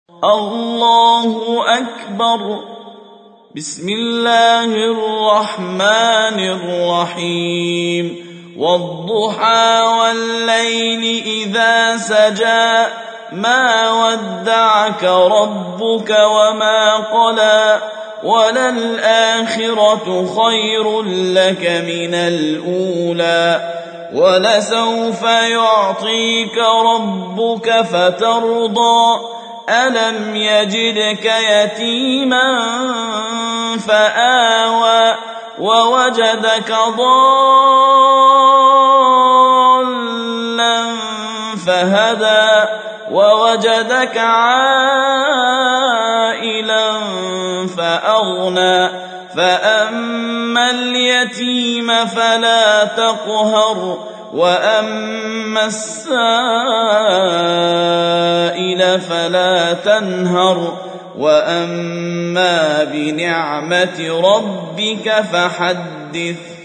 الله أكبر. بسم الله الرحمن الرحيم. والضحى والليل إذا سجى ما ودعك ربك وما قلى وللآخرة خير لك من الأولى ولسوف يعطيك ربك فترضى ألم يجدك يتيما فآوى ووجدك ضالا فهدى ووجدك عائلا فأغنى فأما اليتيم فلا تقهر وأما السائل فلا تنهر وأما بنعمة ربك فحدث.